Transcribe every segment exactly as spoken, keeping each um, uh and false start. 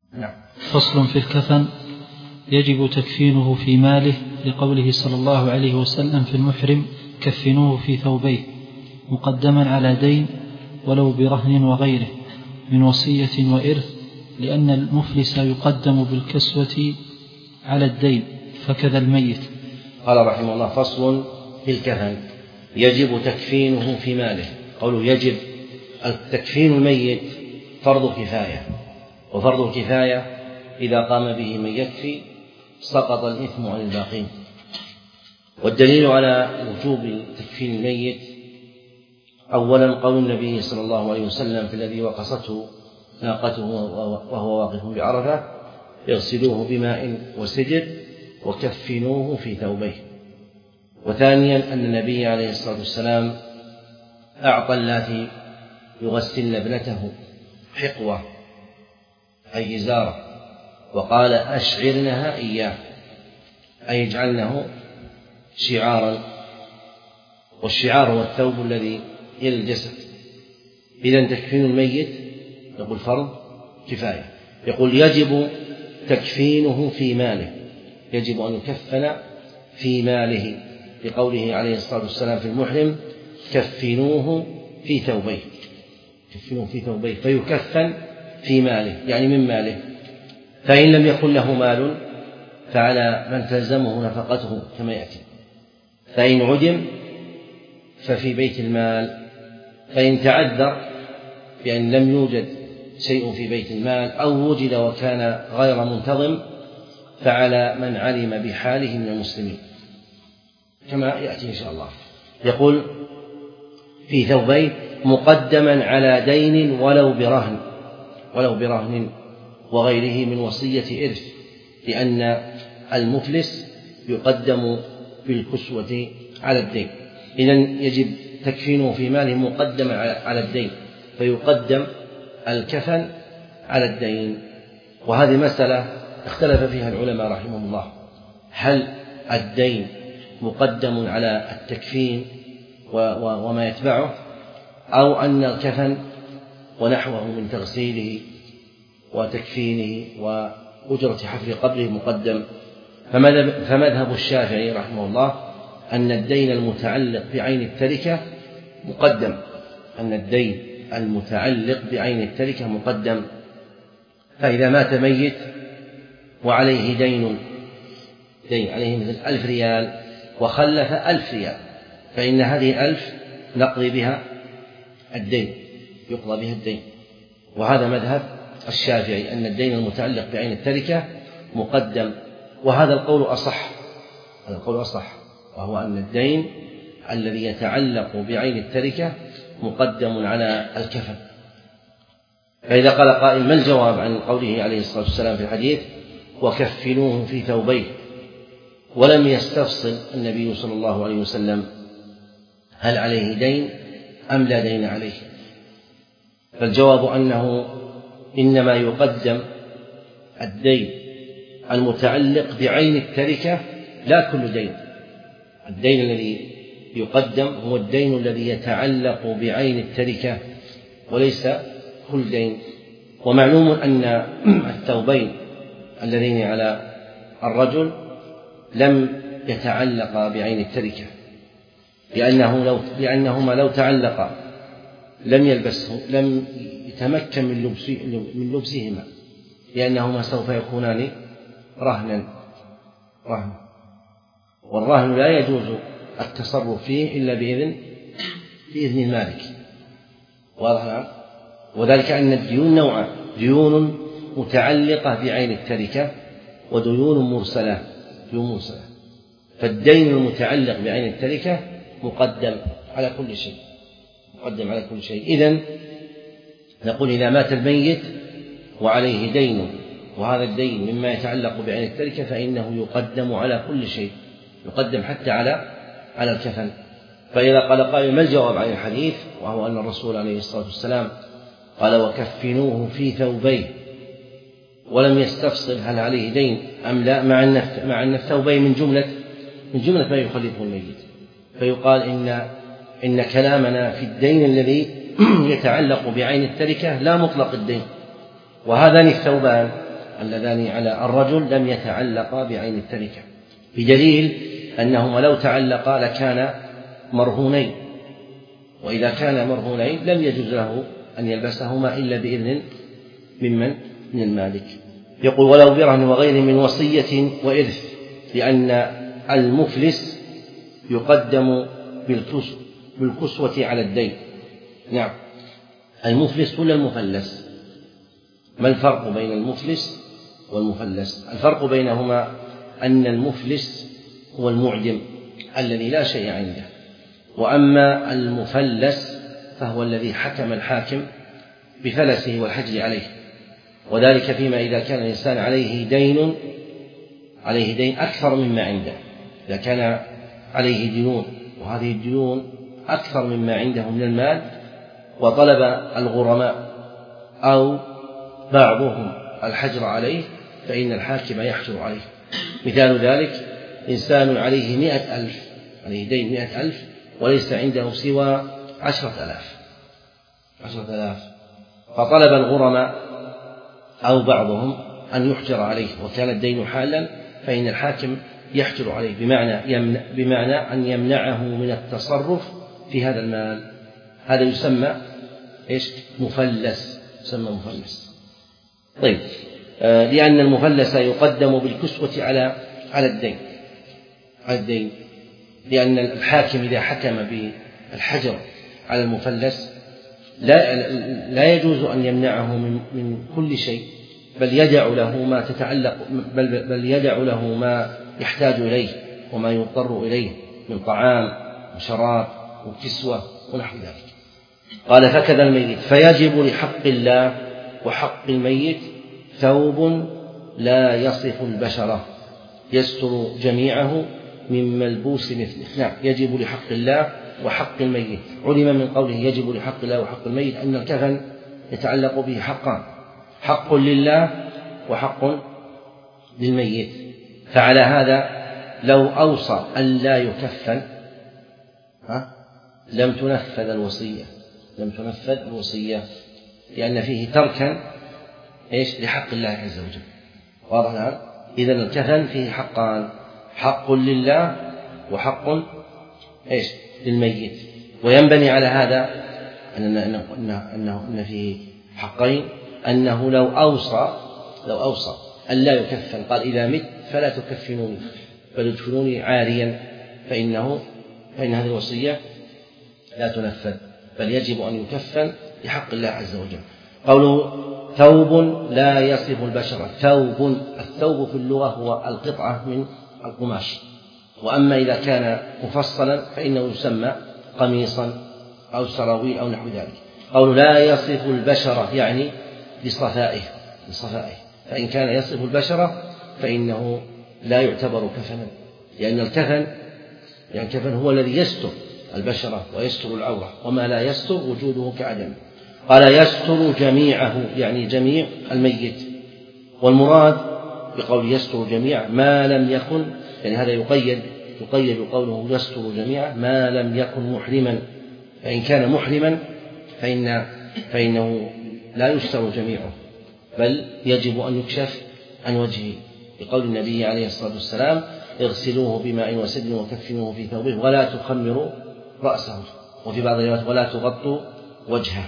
نعم. فصل في الكفن: يجب تكفينه في ماله، لقوله صلى الله عليه وسلم في المحرم: كفنوه في ثوبيه، مقدما على دين ولو برهن وغيره من وصية وإرث، لأن المفلس يقدم بالكسوة على الدين، فكذا الميت. قال رحمه الله: فصل في الكفن: يجب تكفينه في ماله. قوله يجب، التكفين الميت فرض كفاية، وفرض الكفاية إذا قام به من يكفي سقط الإثم عن الباقين. والدليل على وجوب تكفين الميت أولا قول النبي صلى الله عليه وسلم في الذي وقصته ناقته وهو واقف بعرفة: اغسلوه بماء وسدر وكفنوه في ثوبيه. وثانيا أن النبي عليه الصلاة والسلام أعطى اللاتي يغسلن ابنته حقوة أي إزارة، وقال: أشعرنها إياه، أي اجعلنه شعارا، والشعار هو الثوب الذي إلى الجسد. إذن تكفين الميت يقول فرض كفاية. يقول يجب تكفينه في ماله، يجب أن يكفن في ماله، لقوله عليه الصلاة والسلام في المحرم: كفنوه في ثوبيه، كفنوه في ثوبيه، فيكفن في ماله يعني من ماله. فإن لم يكن له مال فعلى من تلزمه نفقته كما يأتي. فإن عدم ففي بيت المال. فإن تعذر بأن لم يوجد شيء في بيت المال أو وجد وكان غير منتظم فعلى من علم بحاله من المسلمين كما يأتي إن شاء الله. يقول: في ثوبين مقدما على دين ولو برهن ولو برهن وغيره من وصية إرث، لأن المفلس يقدم بالكسوة على الدين. إذن يجب تكفينه في ماله مقدما على الدين، فيقدم الكفن على الدين. وهذه مسألة اختلف فيها العلماء رحمهم الله: هل الدين مقدم على التكفين وما يتبعه، أو أن الكفن ونحوه من تغسيله وتكفينه وأجرة حفر قبره مقدم. فمذهب الشافعي رحمه الله أن الدين المتعلق بعين التركة مقدم، أن الدين المتعلق بعين التركة مقدم. فإذا مات ميت وعليه دين دين عليه مثل ألف ريال وخلف ألف ريال، فإن هذه ألف نقضي بها الدين، يقضى بها الدين. وهذا مذهب الشافعي أن الدين المتعلق بعين التركة مقدم، وهذا القول أصح، هذا القول أصح، وهو أن الدين الذي يتعلق بعين التركة مقدم على الكفن. فإذا قال قائل: ما الجواب عن قوله عليه الصلاة والسلام في الحديث: وكفنوه في ثوبيه، ولم يستفصل النبي صلى الله عليه وسلم هل عليه دين أم لا دين عليه؟ فالجواب أنه إنما يقدم الدين المتعلق بعين التركة لا كل دين. الدين الذي يقدم هو الدين الذي يتعلق بعين التركة وليس كل دين. ومعلوم أن الثوبين اللذين على الرجل لم يتعلقا بعين التركة، لأنه لو لأنهما لو تعلقا لم يلبسه لم يتمكن من لبس من لبسهما، لأنهما سوف يكونان رهنا رهن والرهن لا يجوز التصرف فيه إلا بإذن بإذن المالك. واضح؟ وذلك أن الديون نوعان: ديون متعلقة بعين التركة وديون مرسلة ديون مرسلة. فالدين المتعلق بعين التركة مقدم على كل شيء مقدم على كل شيء. إذن نقول: إذا مات الميت وعليه دين وهذا الدين مما يتعلق بعين التركة فإنه يقدم على كل شيء، يقدم حتى على على الكفن. فإذا قال قائل: ما الجواب عن الحديث؟ وهو أن الرسول عليه الصلاة والسلام قال: وكفنوه في ثوبيه، ولم يستفصل هل عليه دين أم لا، مع أن مع أن الثوبين من جملة من جملة ما يخلفه الميت. فيقال إن إن كلامنا في الدين الذي يتعلق بعين التركة لا مطلق الدين، وهذان الثوبان اللذان على الرجل لم يتعلقا بعين التركة، بدليل أنهما لو تعلقا لكان مرهونين، وإذا كان مرهونين لم يجوز له أن يلبسهما إلا بإذن ممن من المالك. يقول ولو برهن وغير من وصية وإرث، لأن المفلس يقدم بالكسوة على الدين. نعم، المفلس ولا المفلس؟ ما الفرق بين المفلس والمفلس؟ الفرق بينهما أن المفلس هو المعدم الذي لا شيء عنده، وأما المفلس فهو الذي حكم الحاكم بفلسه والحجر عليه، وذلك فيما إذا كان الإنسان عليه دين عليه دين أكثر مما عنده. إذا كان عليه ديون وهذه الديون أكثر مما عنده من المال، وطلب الغرماء أو بعضهم الحجر عليه، فإن الحاكم يحجر عليه. مثال ذلك إنسان عليه مئة ألف، عليه دين مئة ألف وليس عنده سوى عشرة آلاف عشرة آلاف فطلب الغرماء أو بعضهم أن يحجر عليه وكان الدين حالا، فإن الحاكم يحجر عليه، بمعنى, يمنع بمعنى أن يمنعه من التصرف في هذا المال. هذا يسمى إيش؟ مفلس، يسمى مفلس. طيب، آه لأن المفلس يقدم بالكسوة على على الدين على الدين لأن الحاكم إذا حكم بالحجر على المفلس لا لا يجوز أن يمنعه من من كل شيء، بل يدع له ما تتعلق بل بل يدع له ما يحتاج إليه وما يضطر إليه من طعام وشراب وكسوة ونحو ذلك. قال فكذا الميت، فيجب لحق الله وحق الميت ثوب لا يصف البشرة يستر جميعه من ملبوس مثله. نعم، يجب لحق الله وحق الميت. علم من قوله يجب لحق الله وحق الميت أن الكفن يتعلق به حقان، حق لله وحق للميت. فعلى هذا لو أوصى أن لا يكفن ها لم تنفذ الوصية لم تنفذ الوصية لأن فيه تركا إيش لحق الله عز وجل. واضح الآن؟ إذن الكفن فيه حقان، حق لله وحق إيش للميت. وينبني على هذا أن أنه أنه أنه أن فيه حقين، أنه لو أوصى لو أوصى أن لا يكفن، قال إذا مت فلا تكفنوني بل ادفنوني عاريا، فإنه فإن هذه الوصية لا تنفذ، بل يجب أن يكفن لحق الله عز وجل. قوله ثوب لا يصف البشرة، ثوب، الثوب في اللغة هو القطعة من القماش، وأما إذا كان مفصلا فإنه يسمى قميصا أو سراويل أو نحو ذلك. قوله لا يصف البشرة يعني لصفائه لصفائه فإن كان يصف البشرة فإنه لا يعتبر كفنا، لأن الكفن يعني الكفن هو الذي يستر البشرة ويستر العورة، وما لا يستر وجوده كعدم. قال يستر جميعه يعني جميع الميت، والمراد بقول يستر جميع ما لم يكن، يعني هذا يقيد يقيد قوله يستر جميع ما لم يكن محرما، فإن كان محرما فإن فإنه لا يستر جميعه بل يجب أن يكشف عن وجهه، بقول النبي عليه الصلاة والسلام اغسلوه بماء وسدر وكفنوه في ثوبه ولا تخمروا رأسه، وفي بعض الروايات ولا تغطوا وجهه.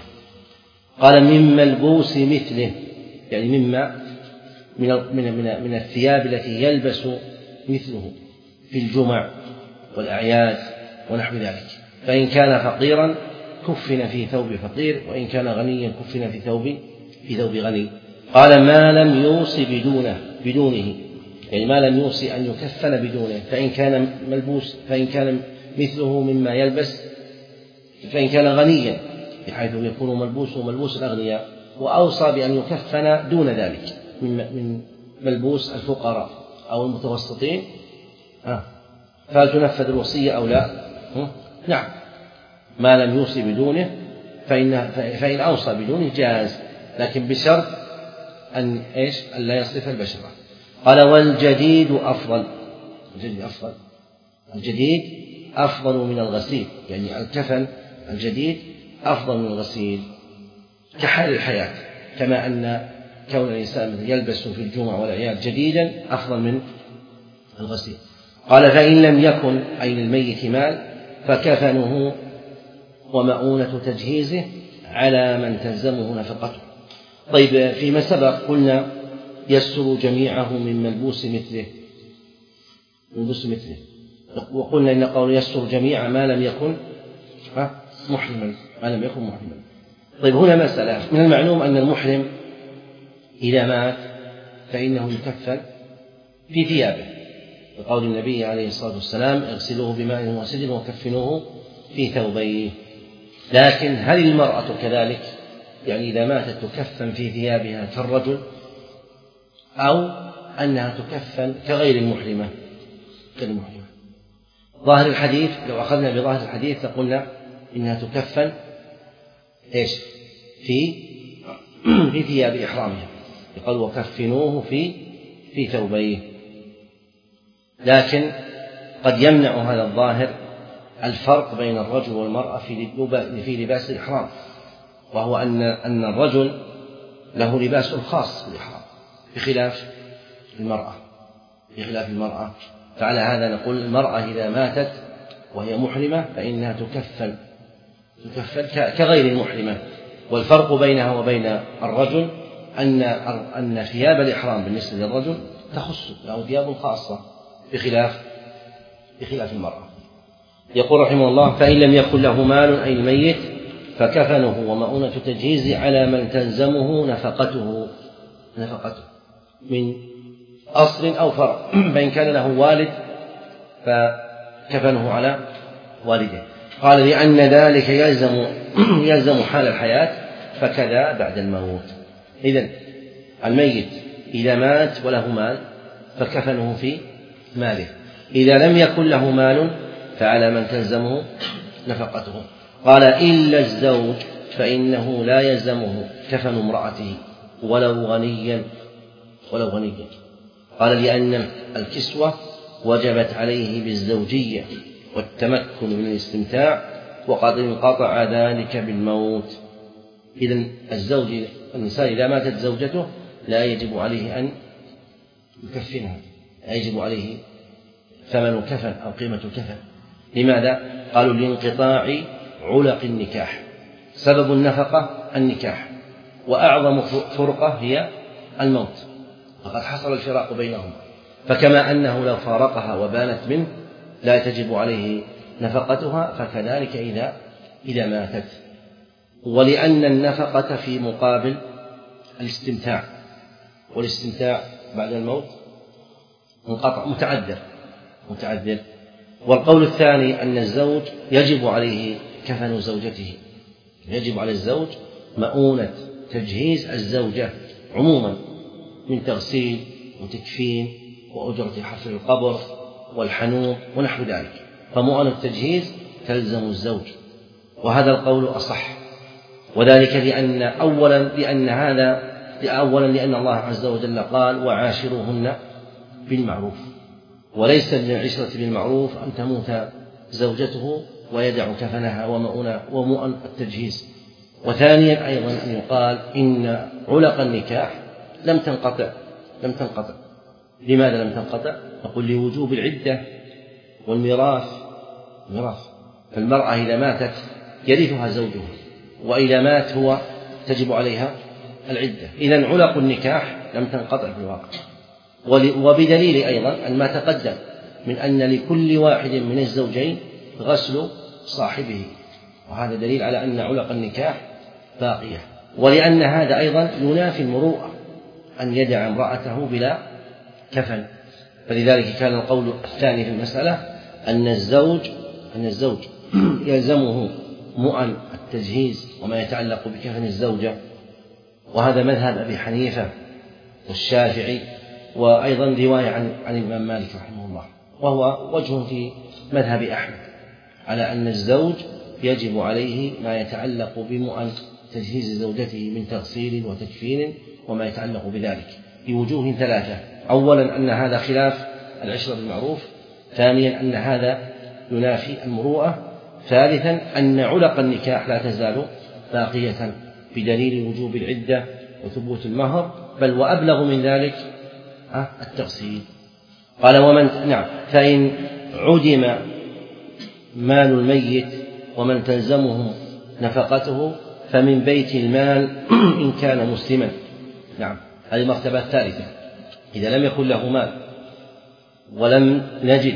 قال من ملبوس مثله يعني مما من من من, من الثياب التي يلبس مثله في الجمع والأعياد ونحو ذلك، فإن كان فقيرا كفن في ثوب فقير، وإن كان غنيا كفن في ثوب في ثوب غني. قال ما لم يوصي بدونه بدونه يعني ما لم يوصي أن يكفن بدونه، فإن كان ملبوس فإن كان مثله مما يلبس، فإن كان غنيا بحيث يكون ملبوسه ملبوس الأغنياء، وأوصى بأن يكفن دون ذلك من ملبوس الفقراء أو المتوسطين، فهل تنفذ الوصية أو لا؟ نعم، ما لم يوصي بدونه فإن فإن أوصى بدونه جاز، لكن بشرط أن إيش أن لا يصرف البشرة. قال والجديد أفضل الجديد أفضل الجديد أفضل من الغسيل، يعني الكفن الجديد أفضل من الغسيل كحال الحياة، كما أن كون الإنسان يلبس في الجمعة والأعياد جديدا أفضل من الغسيل. قال فإن لم يكن أي للميت مال فكفنه ومؤونة تجهيزه على من تلزمه نفقته. طيب فيما سبق قلنا يستر جميعه من ملبوس مثله ملبوس مثله وقلنا إن قول يستر جميع ما لم يكن محرما ما لم يكن محرما. طيب هنا مسألة. من المعلوم أن المحرم إذا مات فإنه يكفن في ثيابه بقول النبي عليه الصلاة والسلام اغسلوه بماء وسدر وكفنوه في ثوبيه. لكن هل المرأة كذلك؟ يعني إذا ماتت تكفن في ثيابها كالرجل أو أنها تكفن كغير المحرمة كالمحرمة؟ ظاهر الحديث لو أخذنا بظاهر الحديث لقلنا إنها تكفن إيش في في ثياب إحرامها يقول وكفنوه في في ثوبيه. لكن قد يمنع هذا الظاهر الفرق بين الرجل والمرأة في لباس الإحرام، وهو أن أن الرجل له لباس خاص بالإحرام بخلاف المرأة بخلاف المرأة فعلى هذا نقول المرأة إذا ماتت وهي محرمة فإنها تكفن تكفن كغير المحرمة. والفرق بينها وبين الرجل أن أن ثياب الإحرام بالنسبة للرجل تخص له ثياب خاصة بخلاف بخلاف المرأة. يقول رحمه الله فإن لم يكن له مال أي الميت فكفنه ومؤونة تجهيزه على من تلزمه نفقته نفقته من أصل أو فرع فإن كان له والد فكفنه على والده. قال لأن ذلك يلزم يلزم حال الحياة فكذا بعد الموت. إذن الميت إذا مات وله مال فكفنه في ماله، إذا لم يكن له مال فعلى من تلزمه نفقته. قال إلا الزوج فإنه لا يلزمه كفن امرأته ولو غنيا ولو غنيا. قال لأن الكسوة وجبت عليه بالزوجية والتمكن من الاستمتاع وقد انقطع ذلك بالموت. إذن الزوج الإنسان إذا ماتت زوجته لا يجب عليه أن يكفنها، لا يجب عليه ثمن كفن أو قيمة الكفن. لماذا؟ قالوا لانقطاع علق النكاح. سبب النفقة النكاح، وأعظم فرقة هي الموت، فقد حصل الفراق بينهما. فكما أنه لو فارقها وبانت منه لا تجب عليه نفقتها فكذلك إذا إذا ماتت. ولأن النفقة في مقابل الاستمتاع، والاستمتاع بعد الموت منقطع متعذر متعذر. والقول الثاني أن الزوج يجب عليه كفن زوجته، يجب على الزوج مؤونة تجهيز الزوجة عموما من تغسيل وتكفين وأجرة حفر القبر والحنوط ونحو ذلك، فمؤونة التجهيز تلزم الزوج، وهذا القول أصح. وذلك لأن أولا لأن هذا أولا لأن الله عز وجل قال وعاشروهن بالمعروف، وليس من العشرة بالمعروف أن تموت زوجته ويدع كفنها ومؤن التجهيز. وثانيا أيضا أن يقال إن علق النكاح لم تنقطع لم تنقطع لماذا لم تنقطع؟ نقول لوجوب العدة والميراث ميراث. فالمرأة إذا ماتت يرثها زوجها، وإذا مات هو تجب عليها العدة. إذن علق النكاح لم تنقطع في الواقع. وبدليل أيضا أن ما تقدم من أن لكل واحد من الزوجين غسل صاحبه، وهذا دليل على أن علق النكاح باقية. ولأن هذا أيضا ينافي المروءة أن يدع امرأته بلا كفن، فلذلك كان القول الثاني في المسألة أن الزوج أن الزوج يلزمه مؤن التجهيز وما يتعلق بكفن الزوجة، وهذا مذهب أبي حنيفة والشافعي، وأيضا رواية عن عن الإمام مالك رحمه الله، وهو وجه في مذهب أحمد على أن الزوج يجب عليه ما يتعلق بمؤن تجهيز زوجته من تغسيل وتكفين وما يتعلق بذلك بوجوه ثلاثة. أولا أن هذا خلاف العشرة بالمعروف، ثانيا أن هذا ينافي المروءة، ثالثا أن علق النكاح لا تزال باقية بدليل وجوب العدة وثبوت المهر، بل وأبلغ من ذلك التقسيط. قال ومن نعم فإن عدم مال الميت ومن تلزمه نفقته فمن بيت المال إن كان مسلما. نعم هذه المرتبة الثالثة. إذا لم يكن له مال ولم نجد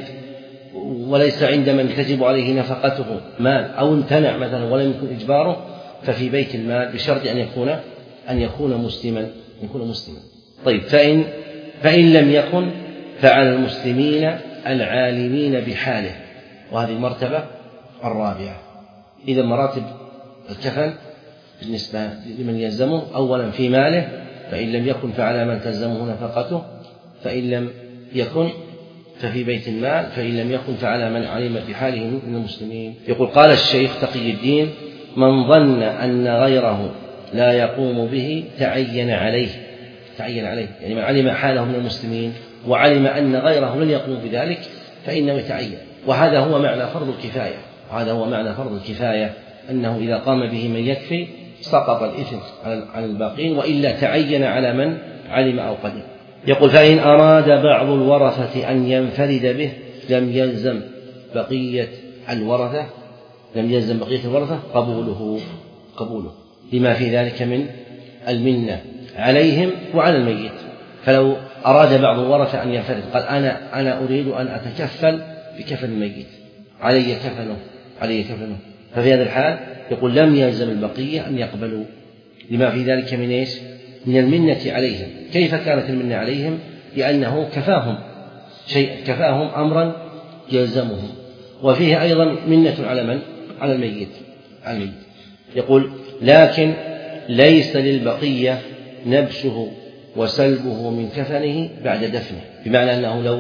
وليس عند من تجب عليه نفقته مال أو امتنع مثلا ولم يكن إجباره، ففي بيت المال بشرط أن يكون أن يكون مسلما يكون مسلما. طيب فإن فإن لم يكن فعلى المسلمين العالمين بحاله. وهذه المرتبة الرابعة. إذا مراتب الكفن بالنسبة لمن يلزمه: أولا في ماله، فإن لم يكن فعلى من تلزمه نفقته، فإن لم يكن ففي بيت المال، فإن لم يكن فعلى من علم بحاله من المسلمين. يقول قال الشيخ تقي الدين: من ظن أن غيره لا يقوم به تعين عليه تعين عليه يعني من علم حاله من المسلمين وعلم أن غيره لن يقوم بذلك فإنه يتعين. وهذا هو معنى فرض الكفاية هذا هو معنى فرض الكفاية أنه إذا قام به من يكفي سقط الإثم عن الباقين، وإلا تعين على من علم أو قدر. يقول: فإن أراد بعض الورثة أن ينفرد به لم يلزم بقية الورثة لم يلزم بقية الورثة قبوله قبوله لما في ذلك من المنة عليهم وعلى الميت. فلو أراد بعض الورثة أن ينفرد قال: أنا أنا أريد أن أتكفل بكفن الميت، علي كفنه علي كفنه ففي هذا الحال يقول لم يلزم البقية أن يقبلوا لما في ذلك من إيش؟ من المنة عليهم. كيف كانت المنة عليهم؟ لأنه كفاهم شيء كفاهم أمرا يلزمهم. وفيه أيضا منة على من؟ على الميت على الميت. يقول: لكن ليس للبقية نبشه وسلبه من كفنه بعد دفنه، بمعنى أنه لو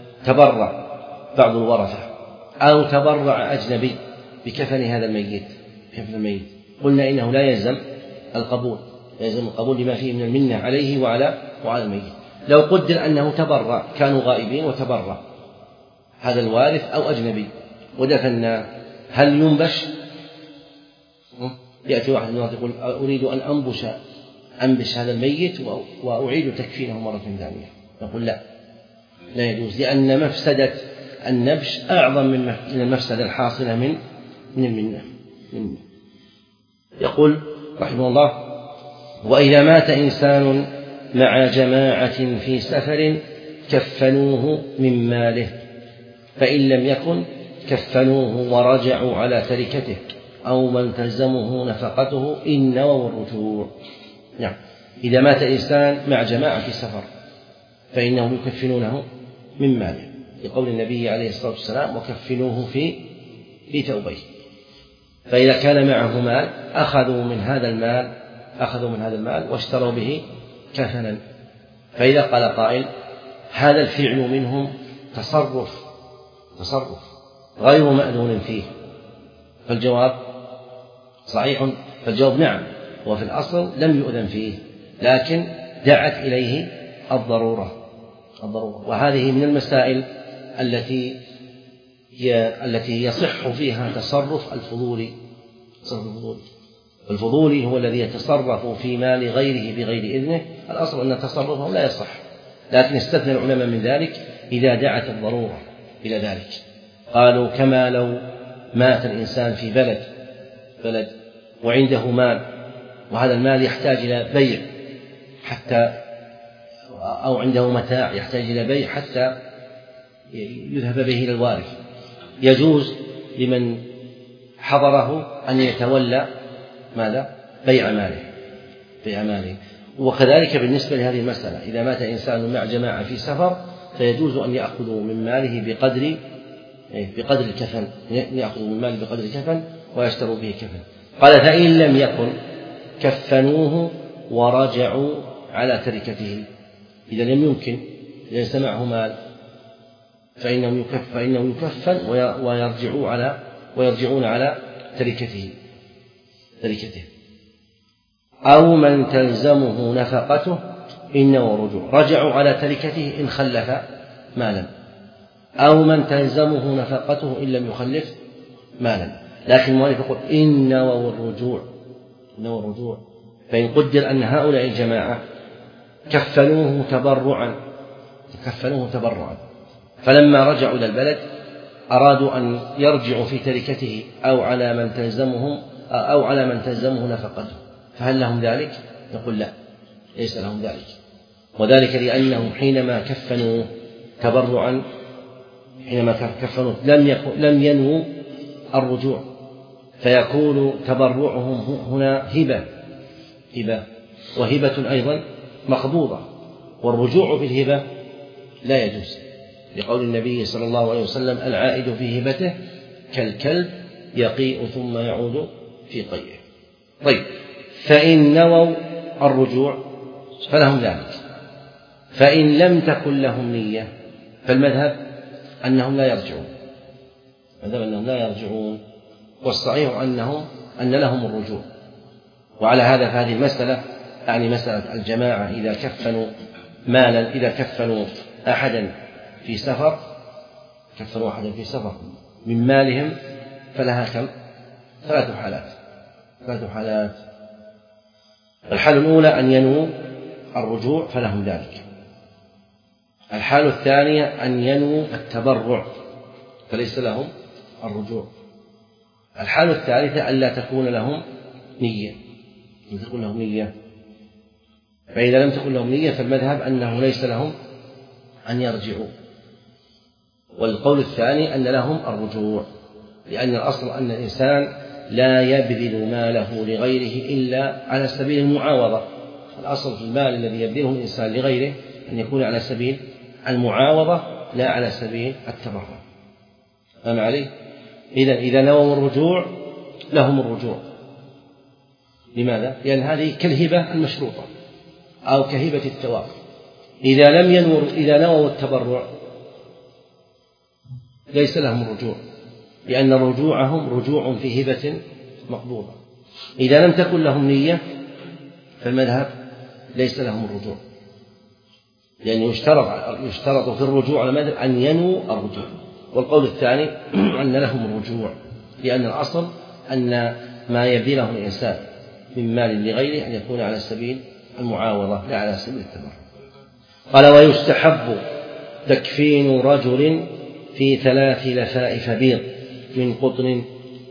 تبرع بعض الورثة أو تبرع أجنبي بكفن هذا الميت كفن الميت قلنا إنه لا يلزم القبول لا يلزم القبول لما فيه من المنة عليه وعلى وعلى الميت. لو قدر أنه تبرع، كانوا غائبين وتبرع هذا الوارث أو أجنبي ودفنا، هل ينبش؟ يأتي واحد من يقول: أريد أن أنبش أنبش هذا الميت وأعيد تكفينه مرة ثانية. نقول: لا لا يجوز، لأن مفسدة النبش أعظم من المفسدة الحاصلة من من المنة. يقول رحمه الله: وإذا مات إنسان مع جماعة في سفر كفنوه من ماله، فإن لم يكن كفنوه ورجعوا على تركته أو من تلزمه نفقته إن نووا الرجوع. نعم إذا مات إنسان مع جماعة في سفر فإنهم يكفنونه من ماله، لقول النبي عليه الصلاة والسلام: وكفنوه في في ثوبيه. فإذا كان معه مال أخذوا من هذا المال أخذوا من هذا المال واشتروا به كفنا. فإذا قال قائل: هذا الفعل منهم تصرف تصرف غير مأذون فيه، فالجواب صحيح، فالجواب نعم، وفي الأصل لم يؤذن فيه، لكن دعت إليه الضرورة الضرورة وهذه من المسائل التي التي يصح فيها تصرف الفضولي. الفضولي هو الذي يتصرف في مال غيره بغير إذنه، الأصل أن تصرفه لا يصح، لكن استثنى العلماء من ذلك إذا دعت الضرورة إلى ذلك. قالوا: كما لو مات الإنسان في بلد بلد وعنده مال، وهذا المال يحتاج إلى بيع حتى أو عنده متاع يحتاج إلى بيع حتى يذهب به إلى الوارث، يجوز لمن حضره أن يتولى ماذا؟ بيع ماله بيع ماله. وكذلك بالنسبة لهذه المسألة، إذا مات إنسان مع جماعة في سفر فيجوز أن يأخذوا من ماله بقدر بقدر الكفن يأخذوا من ماله بقدر الكفن ويشتروا به كفن. قال: فإن لم يكن كفنوه ورجعوا على تركته. إذا لم يمكن ليس معه مال فإنه يكف فإنه يكفن ويرجعوا على ويرجعون على تركته تركته أو من تلزمه نفقته إنه رجوع. رجعوا على تركته إن خلف مالا، أو من تلزمه نفقته إن لم يخلف مالا. لكن المؤلف يقول إن نووا الرجوع نووا الرجوع فإن قدر أن هؤلاء الجماعة كفنوه تبرعا كفنوه تبرعا فلما رجعوا إلى البلد أرادوا أن يرجعوا في تركته أو على من تلزمهم أو على من تلزمه نفقته، فهل لهم ذلك؟ نقول لا، ليس لهم ذلك، وذلك لأنهم حينما كفنوا تبرعا حينما كفنوا لم يكن لم ينووا الرجوع، فيكون تبرعهم هنا هبة هبة وهبة أيضا مقبوضة، والرجوع في الهبة لا يجوز، لقول النبي صلى الله عليه وسلم: العائد في هبته كالكلب يقيء ثم يعود في قيئه. طيب، فإن نووا الرجوع فلهم ذلك، فإن لم تكن لهم نية فالمذهب أنهم لا يرجعون، المذهب أنهم لا يرجعون، والصحيح أنهم أن لهم الرجوع. وعلى هذا فهذه المسألة يعني مسألة الجماعة إذا كفنوا مالا إذا كفنوا أحدا في سفر كفنوا أحدا في سفر من مالهم فلها كم؟ ثلاث حالات ثلاث حالات الحالة الأولى أن ينووا الرجوع فلهم ذلك، الحالة الثانية أن ينووا التبرع فليس لهم الرجوع، الحالة الثالثة أن لا تكون لهم نية أن تكون لهم نية فإذا لم تكن لهم نية فالمذهب أنه ليس لهم أن يرجعوا، والقول الثاني أن لهم الرجوع، لأن الأصل أن الإنسان لا يبذل ماله لغيره إلا على سبيل المعاوضة، الأصل في المال الذي يبذله الإنسان لغيره أن يكون على سبيل المعاوضة لا على سبيل التبرع. فهم عليه؟ إذا إذا نووا الرجوع لهم الرجوع. لماذا؟ لأن هذه كالهبة المشروطة أو كهبة الثواب. إذا لم ينور إذا نووا التبرع ليس لهم الرجوع، لأن رجوعهم رجوع في هبة مقبوضة. إذا لم تكن لهم نية فالمذهب ليس لهم الرجوع، لأن يشترط يشترط في الرجوع على المذهب أن ينووا الرجوع، والقول الثاني أن لهم الرجوع، لأن الأصل أن ما يبذله الإنسان من مال لغيره أن يكون على سبيل المعاوضة لا على سبيل التبرع. قال: ويستحب تكفين رجل في ثلاث لفائف بيض من قطن.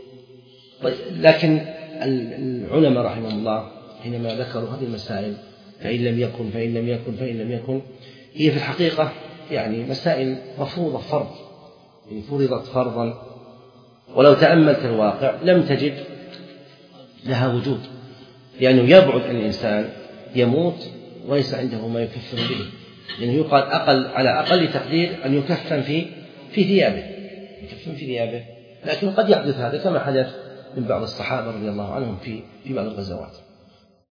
لكن العلماء رحمهم الله حينما ذكروا هذه المسائل فإن لم يكن فإن لم يكن فإن لم يكن هي في الحقيقة يعني مسائل مفروضة فرض، يعني فرضت فرضا، ولو تأملت الواقع لم تجد لها وجود، لأنه يبعد أن الإنسان يموت وليس عنده ما يكفن به، لأنه يقال أقل على أقل تقدير أن يكفن في في ثيابه يكفن في ثيابه، لكن قد يحدث هذا كما حدث من بعض الصحابة رضي الله عنهم في في بعض الغزوات.